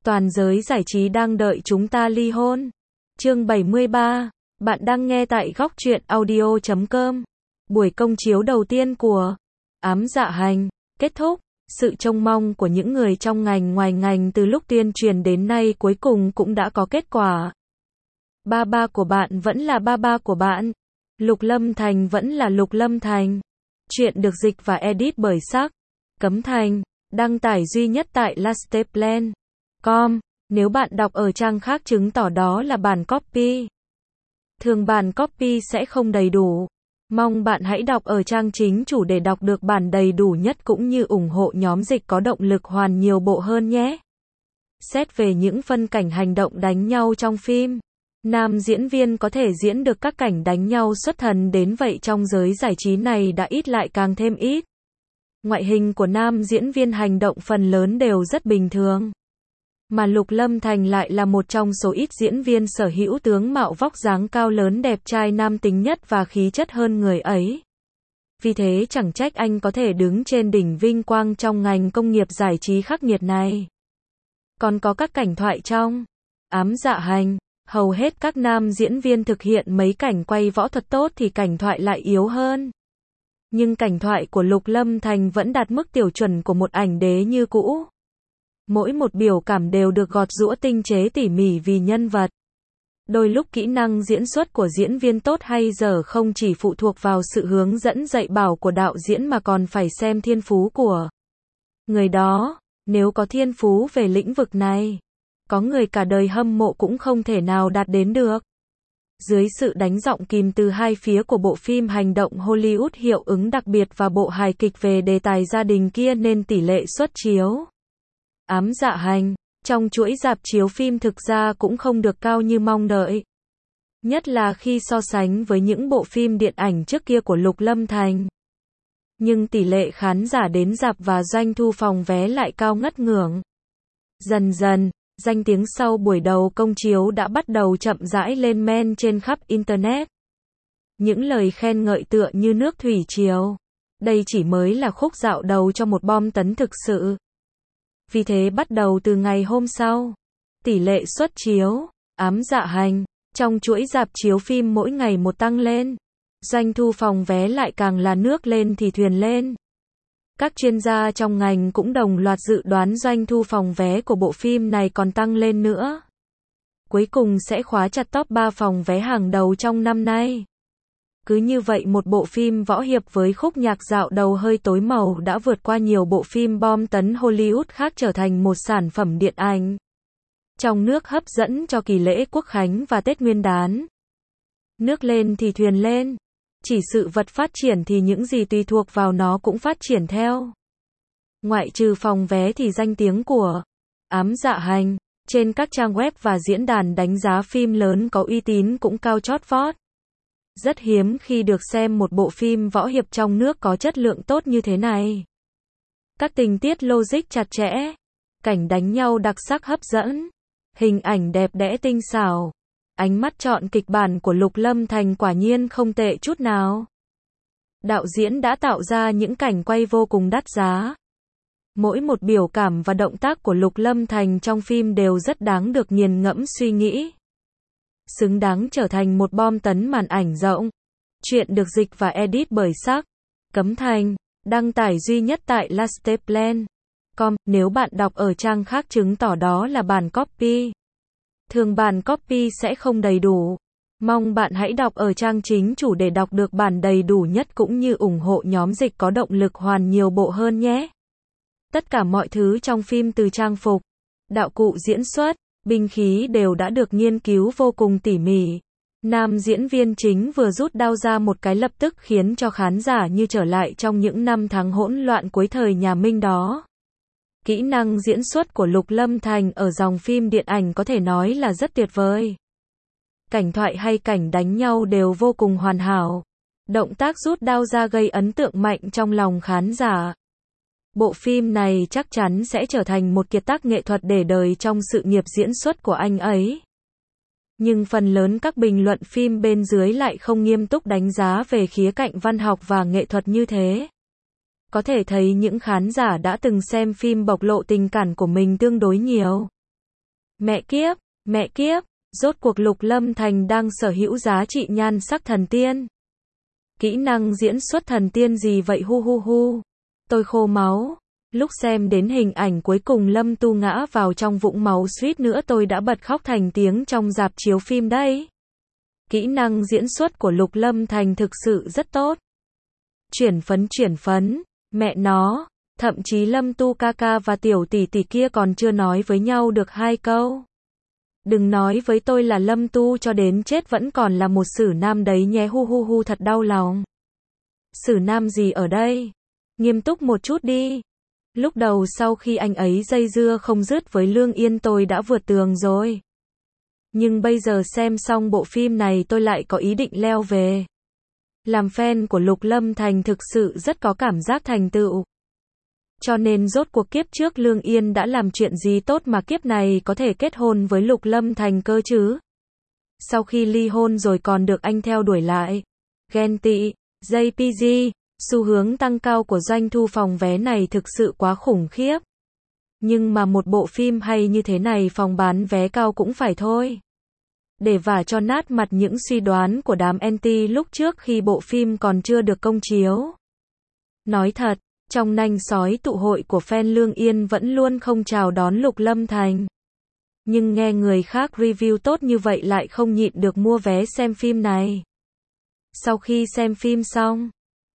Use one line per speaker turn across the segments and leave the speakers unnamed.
Toàn giới giải trí đang đợi chúng ta ly hôn. Chương 73. Bạn đang nghe tại góc truyện audio.com. Buổi công chiếu đầu tiên của Ám Dạ Hành kết thúc. Sự trông mong của những người trong ngành ngoài ngành từ lúc tuyên truyền đến nay cuối cùng cũng đã có kết quả. Ba ba của bạn vẫn là ba ba của bạn. Lục Lâm Thành vẫn là Lục Lâm Thành. Chuyện được dịch và edit bởi Sắc Cấm Thành. Đăng tải duy nhất tại lasteplan.com. Nếu bạn đọc ở trang khác chứng tỏ đó là bản copy. Thường bản copy sẽ không đầy đủ. Mong bạn hãy đọc ở trang chính chủ để đọc được bản đầy đủ nhất cũng như ủng hộ nhóm dịch có động lực hoàn nhiều bộ hơn nhé. Xét về những phân cảnh hành động đánh nhau trong phim, nam diễn viên có thể diễn được các cảnh đánh nhau xuất thần đến vậy trong giới giải trí này đã ít lại càng thêm ít. Ngoại hình của nam diễn viên hành động phần lớn đều rất bình thường. Mà Lục Lâm Thành lại là một trong số ít diễn viên sở hữu tướng mạo vóc dáng cao lớn đẹp trai nam tính nhất và khí chất hơn người ấy. Vì thế chẳng trách anh có thể đứng trên đỉnh vinh quang trong ngành công nghiệp giải trí khắc nghiệt này. Còn có các cảnh thoại trong Ám Dạ Hành, hầu hết các nam diễn viên thực hiện mấy cảnh quay võ thuật tốt thì cảnh thoại lại yếu hơn. Nhưng cảnh thoại của Lục Lâm Thành vẫn đạt mức tiêu chuẩn của một ảnh đế như cũ. Mỗi một biểu cảm đều được gọt giũa tinh chế tỉ mỉ vì nhân vật. Đôi lúc kỹ năng diễn xuất của diễn viên tốt hay dở không chỉ phụ thuộc vào sự hướng dẫn dạy bảo của đạo diễn mà còn phải xem thiên phú của người đó. Nếu có thiên phú về lĩnh vực này, có người cả đời hâm mộ cũng không thể nào đạt đến được. Dưới sự đánh giọng kìm từ hai phía của bộ phim hành động Hollywood hiệu ứng đặc biệt và bộ hài kịch về đề tài gia đình kia nên tỷ lệ suất chiếu Ám Dạ Hành trong chuỗi rạp chiếu phim thực ra cũng không được cao như mong đợi. Nhất là khi so sánh với những bộ phim điện ảnh trước kia của Lục Lâm Thành. Nhưng tỷ lệ khán giả đến rạp và doanh thu phòng vé lại cao ngất ngưỡng. Dần dần, danh tiếng sau buổi đầu công chiếu đã bắt đầu chậm rãi lên men trên khắp Internet. Những lời khen ngợi tựa như nước thủy triều. Đây chỉ mới là khúc dạo đầu cho một bom tấn thực sự. Vì thế bắt đầu từ ngày hôm sau, tỷ lệ suất chiếu Ám Dạ Hành trong chuỗi rạp chiếu phim mỗi ngày một tăng lên. Doanh thu phòng vé lại càng là nước lên thì thuyền lên. Các chuyên gia trong ngành cũng đồng loạt dự đoán doanh thu phòng vé của bộ phim này còn tăng lên nữa. Cuối cùng sẽ khóa chặt top 3 phòng vé hàng đầu trong năm nay. Cứ như vậy một bộ phim võ hiệp với khúc nhạc dạo đầu hơi tối màu đã vượt qua nhiều bộ phim bom tấn Hollywood khác trở thành một sản phẩm điện ảnh trong nước hấp dẫn cho kỳ lễ Quốc khánh và Tết Nguyên đán. Nước lên thì thuyền lên. Chỉ sự vật phát triển thì những gì tùy thuộc vào nó cũng phát triển theo. Ngoại trừ phòng vé thì danh tiếng của Ám Dạ Hành trên các trang web và diễn đàn đánh giá phim lớn có uy tín cũng cao chót vót. Rất hiếm khi được xem một bộ phim võ hiệp trong nước có chất lượng tốt như thế này. Các tình tiết logic chặt chẽ, cảnh đánh nhau đặc sắc hấp dẫn, hình ảnh đẹp đẽ tinh xảo. Ánh mắt chọn kịch bản của Lục Lâm Thành quả nhiên không tệ chút nào. Đạo diễn đã tạo ra những cảnh quay vô cùng đắt giá. Mỗi một biểu cảm và động tác của Lục Lâm Thành trong phim đều rất đáng được nghiền ngẫm suy nghĩ. Xứng đáng trở thành một bom tấn màn ảnh rộng. Chuyện được dịch và edit bởi Sắc Cấm Thành. Đăng tải duy nhất tại lasteplan.com. Nếu bạn đọc ở trang khác chứng tỏ đó là bản copy. Thường bản copy sẽ không đầy đủ. Mong bạn hãy đọc ở trang chính chủ để đọc được bản đầy đủ nhất cũng như ủng hộ nhóm dịch có động lực hoàn nhiều bộ hơn nhé. Tất cả mọi thứ trong phim từ trang phục, đạo cụ diễn xuất, binh khí đều đã được nghiên cứu vô cùng tỉ mỉ. Nam diễn viên chính vừa rút đao ra một cái lập tức khiến cho khán giả như trở lại trong những năm tháng hỗn loạn cuối thời nhà Minh đó. Kỹ năng diễn xuất của Lục Lâm Thành ở dòng phim điện ảnh có thể nói là rất tuyệt vời. Cảnh thoại hay cảnh đánh nhau đều vô cùng hoàn hảo. Động tác rút đao ra gây ấn tượng mạnh trong lòng khán giả. Bộ phim này chắc chắn sẽ trở thành một kiệt tác nghệ thuật để đời trong sự nghiệp diễn xuất của anh ấy. Nhưng phần lớn các bình luận phim bên dưới lại không nghiêm túc đánh giá về khía cạnh văn học và nghệ thuật như thế. Có thể thấy những khán giả đã từng xem phim bộc lộ tình cảm của mình tương đối nhiều. Mẹ kiếp, rốt cuộc Lục Lâm Thành đang sở hữu giá trị nhan sắc thần tiên. Kỹ năng diễn xuất thần tiên gì vậy hu hu hu. Tôi khô máu. Lúc xem đến hình ảnh cuối cùng Lâm Tu ngã vào trong vũng máu suýt nữa tôi đã bật khóc thành tiếng trong rạp chiếu phim đấy. Kỹ năng diễn xuất của Lục Lâm Thành thực sự rất tốt. Chuyển phấn, mẹ nó, thậm chí Lâm Tu ca ca và tiểu tỷ tỷ kia còn chưa nói với nhau được 2 câu. Đừng nói với tôi là Lâm Tu cho đến chết vẫn còn là một sử nam đấy nhé hu hu hu thật đau lòng. Sử nam gì ở đây? Nghiêm túc một chút đi. Lúc đầu sau khi anh ấy dây dưa không dứt với Lương Yên tôi đã vượt tường rồi. Nhưng bây giờ xem xong bộ phim này tôi lại có ý định leo về. Làm fan của Lục Lâm Thành thực sự rất có cảm giác thành tựu. Cho nên rốt cuộc kiếp trước Lương Yên đã làm chuyện gì tốt mà kiếp này có thể kết hôn với Lục Lâm Thành cơ chứ? Sau khi ly hôn rồi còn được anh theo đuổi lại. Ghen tị, JPG, xu hướng tăng cao của doanh thu phòng vé này thực sự quá khủng khiếp. Nhưng mà một bộ phim hay như thế này phòng bán vé cao cũng phải thôi. Để vả cho nát mặt những suy đoán của đám anti lúc trước khi bộ phim còn chưa được công chiếu. Nói thật, trong nanh sói tụ hội của fan Lương Yên vẫn luôn không chào đón Lục Lâm Thành. Nhưng nghe người khác review tốt như vậy lại không nhịn được mua vé xem phim này. Sau khi xem phim xong,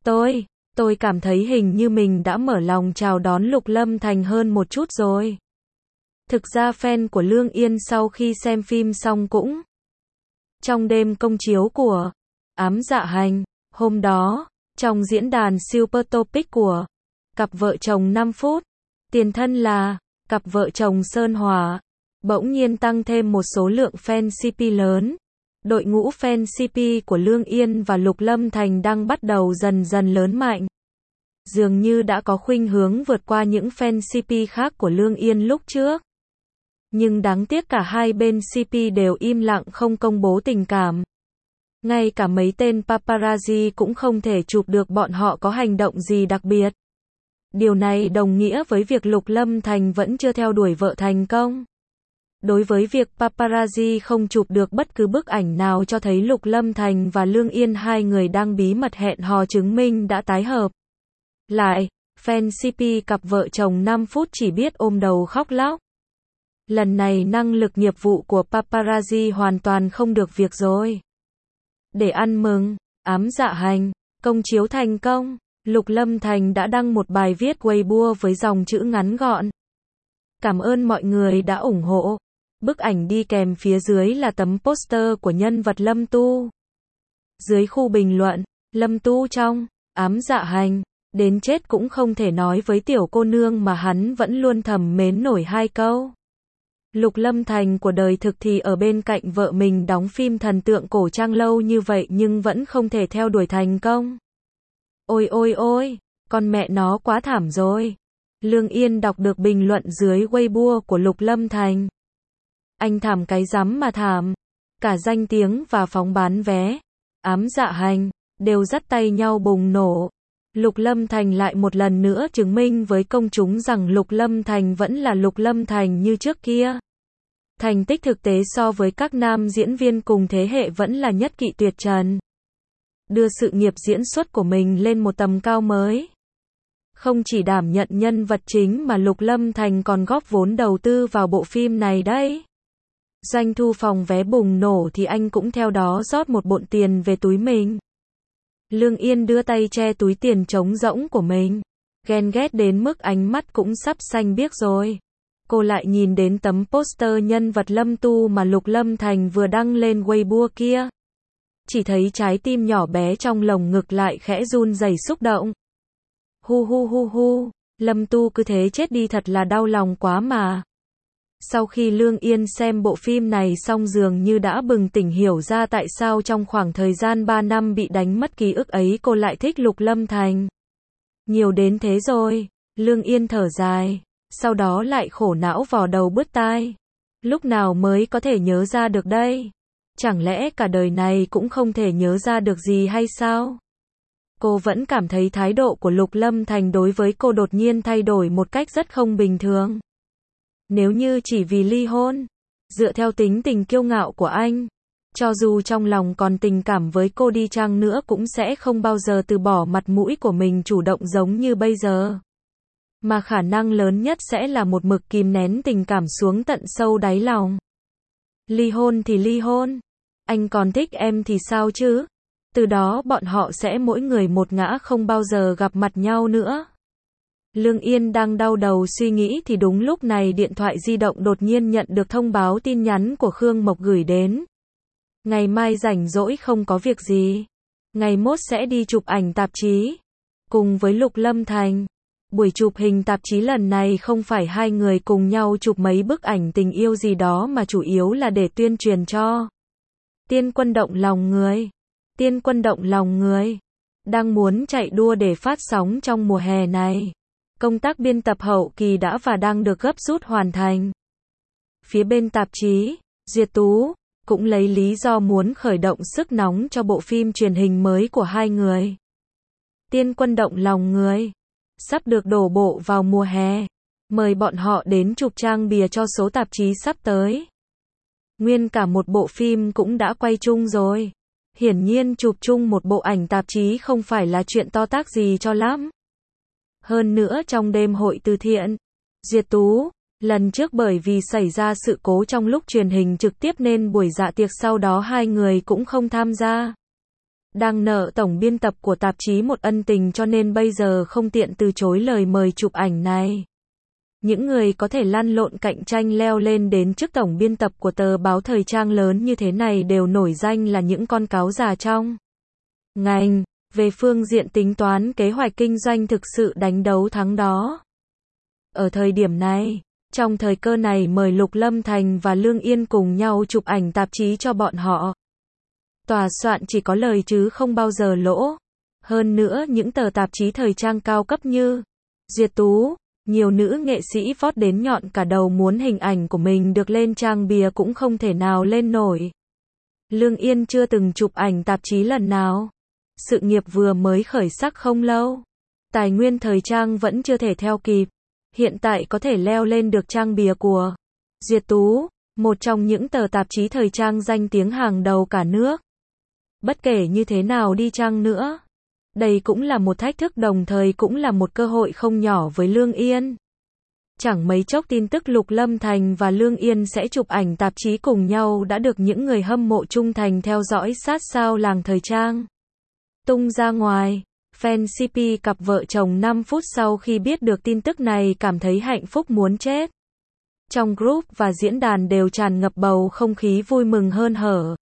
tôi cảm thấy hình như mình đã mở lòng chào đón Lục Lâm Thành hơn một chút rồi. Thực ra fan của Lương Yên sau khi xem phim xong cũng trong đêm công chiếu của Ám Dạ Hành, hôm đó, trong diễn đàn Super Topic của cặp vợ chồng 5 phút, tiền thân là cặp vợ chồng Sơn Hòa, bỗng nhiên tăng thêm một số lượng fan CP lớn. Đội ngũ fan CP của Lương Yên và Lục Lâm Thành đang bắt đầu dần dần lớn mạnh. Dường như đã có khuynh hướng vượt qua những fan CP khác của Lương Yên lúc trước. Nhưng đáng tiếc cả hai bên CP đều im lặng không công bố tình cảm. Ngay cả mấy tên paparazzi cũng không thể chụp được bọn họ có hành động gì đặc biệt. Điều này đồng nghĩa với việc Lục Lâm Thành vẫn chưa theo đuổi vợ thành công. Đối với việc paparazzi không chụp được bất cứ bức ảnh nào cho thấy Lục Lâm Thành và Lương Yên hai người đang bí mật hẹn hò chứng minh đã tái hợp. Lại, fan CP cặp vợ chồng 5 phút chỉ biết ôm đầu khóc lóc. Lần này năng lực nghiệp vụ của paparazzi hoàn toàn không được việc rồi. Để ăn mừng, Ám Dạ Hành, công chiếu thành công, Lục Lâm Thành đã đăng một bài viết Weibo với dòng chữ ngắn gọn. Cảm ơn mọi người đã ủng hộ. Bức ảnh đi kèm phía dưới là tấm poster của nhân vật Lâm Tu. Dưới khu bình luận, Lâm Tu trong Ám Dạ Hành, đến chết cũng không thể nói với tiểu cô nương mà hắn vẫn luôn thầm mến nổi 2 câu. Lục Lâm Thành của đời thực thì ở bên cạnh vợ mình đóng phim thần tượng cổ trang lâu như vậy nhưng vẫn không thể theo đuổi thành công. Ôi, con mẹ nó quá thảm rồi. Lương Yên đọc được bình luận dưới Weibo của Lục Lâm Thành. Anh thảm cái rắm mà thảm. Cả danh tiếng và phóng bán vé, Ám Dạ Hành, đều dắt tay nhau bùng nổ. Lục Lâm Thành lại một lần nữa chứng minh với công chúng rằng Lục Lâm Thành vẫn là Lục Lâm Thành như trước kia. Thành tích thực tế so với các nam diễn viên cùng thế hệ vẫn là nhất kỵ tuyệt trần. Đưa sự nghiệp diễn xuất của mình lên một tầm cao mới. Không chỉ đảm nhận nhân vật chính mà Lục Lâm Thành còn góp vốn đầu tư vào bộ phim này đấy. Doanh thu phòng vé bùng nổ thì anh cũng theo đó rót một bộn tiền về túi mình. Lương Yên đưa tay che túi tiền trống rỗng của mình. Ghen ghét đến mức ánh mắt cũng sắp xanh biếc rồi. Cô lại nhìn đến tấm poster nhân vật Lâm Tu mà Lục Lâm Thành vừa đăng lên Weibo kia. Chỉ thấy trái tim nhỏ bé trong lồng ngực lại khẽ run rẩy xúc động. Hu, Lâm Tu cứ thế chết đi thật là đau lòng quá mà. Sau khi Lương Yên xem bộ phim này xong dường như đã bừng tỉnh hiểu ra tại sao trong khoảng thời gian 3 năm bị đánh mất ký ức ấy cô lại thích Lục Lâm Thành. Nhiều đến thế rồi, Lương Yên thở dài, sau đó lại khổ não vò đầu bứt tai. Lúc nào mới có thể nhớ ra được đây? Chẳng lẽ cả đời này cũng không thể nhớ ra được gì hay sao? Cô vẫn cảm thấy thái độ của Lục Lâm Thành đối với cô đột nhiên thay đổi một cách rất không bình thường. Nếu như chỉ vì ly hôn, Dựa theo tính tình kiêu ngạo của anh, cho dù trong lòng còn tình cảm với cô đi chăng nữa cũng sẽ không bao giờ từ bỏ mặt mũi của mình chủ động giống như bây giờ. Mà khả năng lớn nhất sẽ là một mực kìm nén tình cảm xuống tận sâu đáy lòng. Ly hôn thì ly hôn. Anh còn thích em thì sao chứ? Từ đó bọn họ sẽ mỗi người một ngã không bao giờ gặp mặt nhau nữa. Lương Yên đang đau đầu suy nghĩ thì đúng lúc này điện thoại di động đột nhiên nhận được thông báo tin nhắn của Khương Mộc gửi đến. Ngày mai rảnh rỗi không có việc gì. Ngày mốt sẽ đi chụp ảnh tạp chí. Cùng với Lục Lâm Thành. Buổi chụp hình tạp chí lần này không phải hai người cùng nhau chụp mấy bức ảnh tình yêu gì đó mà chủ yếu là để tuyên truyền cho Tiên Quân Động Lòng Người. Tiên Quân Động Lòng Người đang muốn chạy đua để phát sóng trong mùa hè này. Công tác biên tập hậu kỳ đã và đang được gấp rút hoàn thành. Phía bên tạp chí, Diệt Tú cũng lấy lý do muốn khởi động sức nóng cho bộ phim truyền hình mới của hai người. Tiên Quân Động Lòng Người sắp được đổ bộ vào mùa hè. Mời bọn họ đến chụp trang bìa cho số tạp chí sắp tới. Nguyên cả một bộ phim cũng đã quay chung rồi. Hiển nhiên chụp chung một bộ ảnh tạp chí không phải là chuyện to tát gì cho lắm. Hơn nữa trong đêm hội từ thiện, Diệt Tú, lần trước bởi vì xảy ra sự cố trong lúc truyền hình trực tiếp nên buổi dạ tiệc sau đó hai người cũng không tham gia. Đang nợ tổng biên tập của tạp chí một ân tình cho nên bây giờ không tiện từ chối lời mời chụp ảnh này. Những người có thể lăn lộn cạnh tranh leo lên đến chức tổng biên tập của tờ báo thời trang lớn như thế này đều nổi danh là những con cáo già trong ngành. Về phương diện tính toán kế hoạch kinh doanh thực sự đánh đấu thắng đó. Ở thời điểm này, trong thời cơ này mời Lục Lâm Thành và Lương Yên cùng nhau chụp ảnh tạp chí cho bọn họ. Tòa soạn chỉ có lời chứ không bao giờ lỗ. Hơn nữa những tờ tạp chí thời trang cao cấp như Diệt Tú, nhiều nữ nghệ sĩ vót đến nhọn cả đầu muốn hình ảnh của mình được lên trang bìa cũng không thể nào lên nổi. Lương Yên chưa từng chụp ảnh tạp chí lần nào. Sự nghiệp vừa mới khởi sắc không lâu. Tài nguyên thời trang vẫn chưa thể theo kịp. Hiện tại có thể leo lên được trang bìa của Diệt Tú, một trong những tờ tạp chí thời trang danh tiếng hàng đầu cả nước. Bất kể như thế nào đi chăng nữa, đây cũng là một thách thức đồng thời cũng là một cơ hội không nhỏ với Lương Yên. Chẳng mấy chốc tin tức Lục Lâm Thành và Lương Yên sẽ chụp ảnh tạp chí cùng nhau đã được những người hâm mộ trung thành theo dõi sát sao làng thời trang tung ra ngoài. Fan CP cặp vợ chồng 5 phút sau khi biết được tin tức này cảm thấy hạnh phúc muốn chết. Trong group và diễn đàn đều tràn ngập bầu không khí vui mừng hơn hở.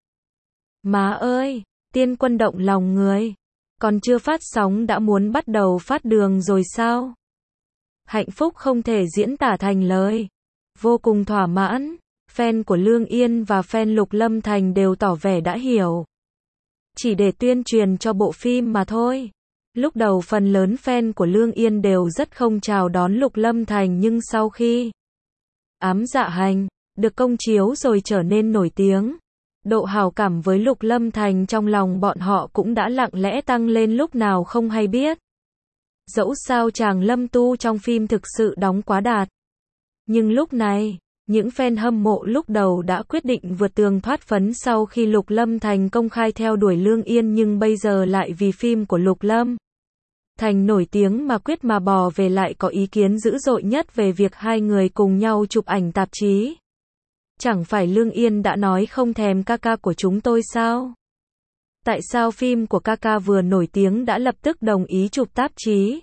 Má ơi, Tiên Quân Động Lòng Người còn chưa phát sóng đã muốn bắt đầu phát đường rồi sao? Hạnh phúc không thể diễn tả thành lời. Vô cùng thỏa mãn, fan của Lương Yên và fan Lục Lâm Thành đều tỏ vẻ đã hiểu. Chỉ để tuyên truyền cho bộ phim mà thôi. Lúc đầu phần lớn fan của Lương Yên đều rất không chào đón Lục Lâm Thành nhưng sau khi Ám Dạ Hành được công chiếu rồi trở nên nổi tiếng, độ hảo cảm với Lục Lâm Thành trong lòng bọn họ cũng đã lặng lẽ tăng lên lúc nào không hay biết. Dẫu sao chàng Lâm Tu trong phim thực sự đóng quá đạt. Nhưng lúc này, những fan hâm mộ lúc đầu đã quyết định vượt tường thoát phấn sau khi Lục Lâm Thành công khai theo đuổi Lương Yên nhưng bây giờ lại vì phim của Lục Lâm Thành nổi tiếng mà quyết mà bò về lại có ý kiến dữ dội nhất về việc hai người cùng nhau chụp ảnh tạp chí. Chẳng phải Lương Yên đã nói không thèm ca ca của chúng tôi sao? Tại sao phim của ca ca vừa nổi tiếng đã lập tức đồng ý chụp tạp chí?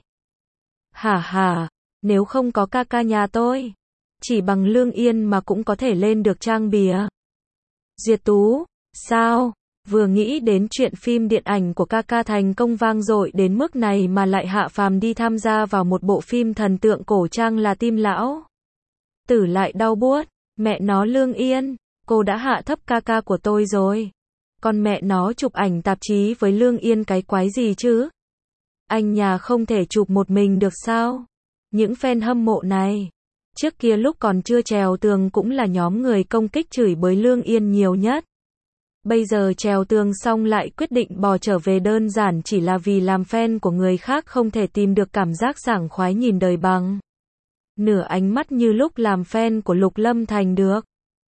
Hả hả, nếu không có ca ca nhà tôi, chỉ bằng Lương Yên mà cũng có thể lên được trang bìa. Diệt Tú, sao? Vừa nghĩ đến chuyện phim điện ảnh của ca ca thành công vang dội đến mức này mà lại hạ phàm đi tham gia vào một bộ phim thần tượng cổ trang là tim lão tử lại đau buốt. Mẹ nó Lương Yên, cô đã hạ thấp ca ca của tôi rồi. Còn mẹ nó chụp ảnh tạp chí với Lương Yên cái quái gì chứ? Anh nhà không thể chụp một mình được sao? Những fan hâm mộ này, trước kia lúc còn chưa trèo tường cũng là nhóm người công kích chửi bới Lương Yên nhiều nhất. Bây giờ trèo tường xong lại quyết định bò trở về đơn giản chỉ là vì làm fan của người khác không thể tìm được cảm giác sảng khoái nhìn đời bằng nửa ánh mắt như lúc làm fan của Lục Lâm Thành được.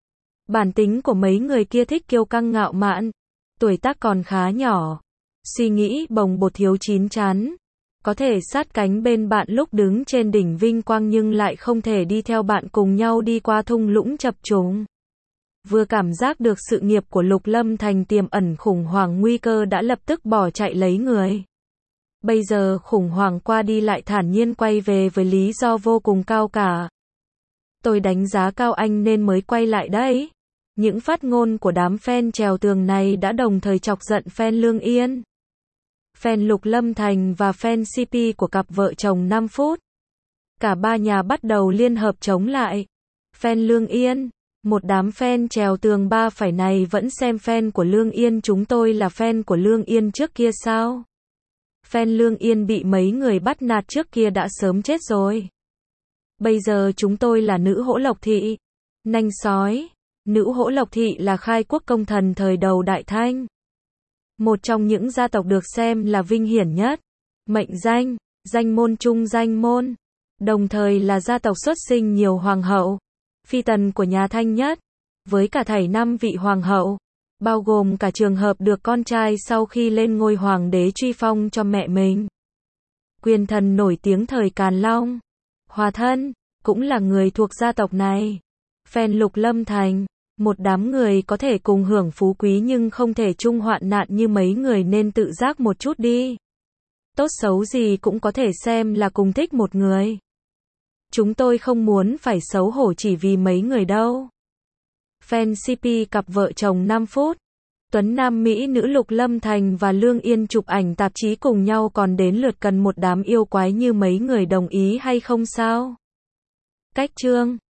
Bản tính của mấy người kia thích kiêu căng ngạo mạn, tuổi tác còn khá nhỏ, suy nghĩ bồng bột thiếu chín chắn, có thể sát cánh bên bạn lúc đứng trên đỉnh vinh quang nhưng lại không thể đi theo bạn cùng nhau đi qua thung lũng chập trùng. Vừa cảm giác được sự nghiệp của Lục Lâm Thành tiềm ẩn khủng hoảng nguy cơ đã lập tức bỏ chạy lấy người. Bây giờ khủng hoảng qua đi lại thản nhiên quay về với lý do vô cùng cao cả. Tôi đánh giá cao anh nên mới quay lại đấy. Những phát ngôn của đám fan trèo tường này đã đồng thời chọc giận fan Lương Yên, fan Lục Lâm Thành và fan CP của cặp vợ chồng 5 phút. Cả ba nhà bắt đầu liên hợp chống lại. Fan Lương Yên, một đám fan trèo tường ba phải này vẫn xem fan của Lương Yên chúng tôi là fan của Lương Yên trước kia sao? Fan Lương Yên bị mấy người bắt nạt trước kia đã sớm chết rồi. Bây giờ chúng tôi là nữ Hỗ Lộc Thị. Nanh sói. Nữ Hỗ Lộc Thị là khai quốc công thần thời đầu Đại Thanh. Một trong những gia tộc được xem là vinh hiển nhất. Mệnh danh, danh môn trung danh môn. Đồng thời là gia tộc xuất sinh nhiều hoàng hậu, phi tần của nhà Thanh nhất. Với cả thảy 5 vị hoàng hậu, bao gồm cả trường hợp được con trai sau khi lên ngôi hoàng đế truy phong cho mẹ mình. Quyền thần nổi tiếng thời Càn Long, Hòa Thân, cũng là người thuộc gia tộc này. Fan Lục Lâm Thành, một đám người có thể cùng hưởng phú quý nhưng không thể chung hoạn nạn như mấy người nên tự giác một chút đi. Tốt xấu gì cũng có thể xem là cùng thích một người. Chúng tôi không muốn phải xấu hổ chỉ vì mấy người đâu. Fan CP cặp vợ chồng 5 phút. Tuấn Nam Mỹ nữ Lục Lâm Thành và Lương Yên chụp ảnh tạp chí cùng nhau còn đến lượt cần một đám yêu quái như mấy người đồng ý hay không sao? Cách chương